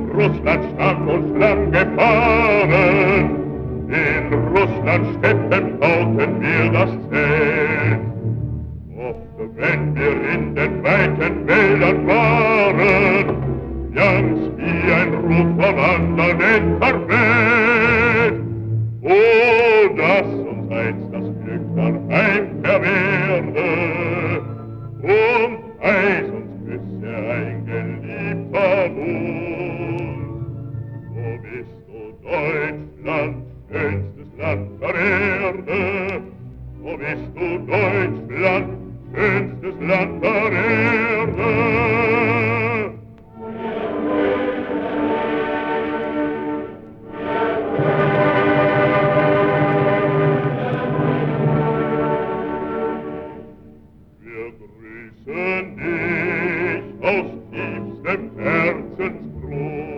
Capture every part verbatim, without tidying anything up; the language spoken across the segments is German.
Russland stark und lang gefahren, in Russland Städten bauten wir das Zelt. Oft, wenn wir in den weiten Wäldern waren, ganz wie ein Ruf vom anderen entfernt. Oh, dass uns einst das Glück daheim verwehre und eis uns küsse ein geliebter Mund. Wo bist du, Deutschland, schönstes Land der Erde? Wo bist du, Deutschland, schönstes Land der Erde? Wir grüßen dich aus tiefstem Herzensgrund.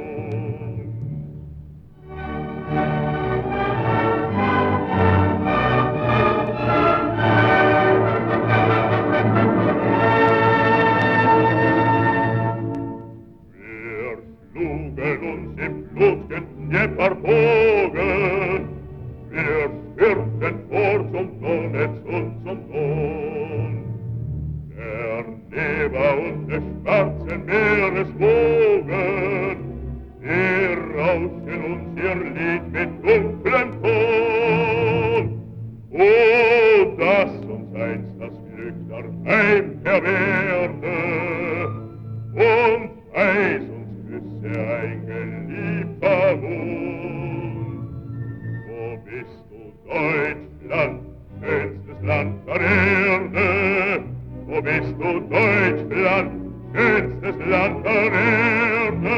Dnieperbogen, wir schwirrten vor zum Donetsk und zum Don. Der Neber und des schwarzen Meeres Wogen, wir rauschen uns ihr Lied mit dunklem Ton. Oh, dass uns einst das Glück daheim verwehrte und eis uns küsse ein geliebter Mund. Wo bist du, Deutschland, schönstes Land der Erde? Wo bist du, Deutschland, schönstes Land der Erde?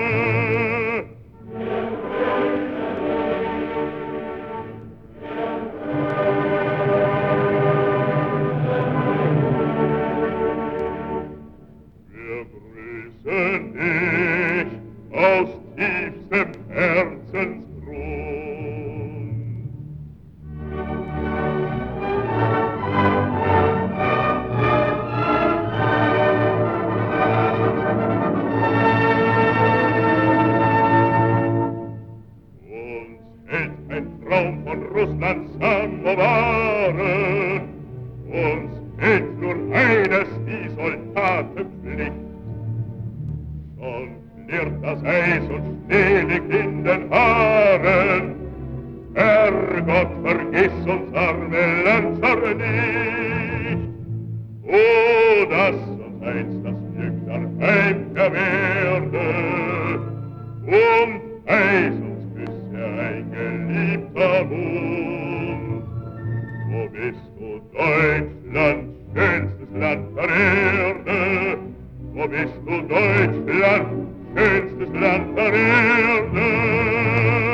Wir grüßen dich aus tiefstem Herzensgrund. Uns hält ein Traum von Russlands Samowaren, uns hält nur eines, die Soldatenpflicht. Schon klirrt das Eis und Schnee liegt in den Haaren. Herrgott, vergiss uns arme Lanzer nicht. Oh, dass uns einst das Glück daheim verwehrte und eis uns küsse ein geliebter Mund. Wo bist du, Deutschland, schönstes Land der Erde? Wo bist du, Deutschland, schönstes Land der Erde?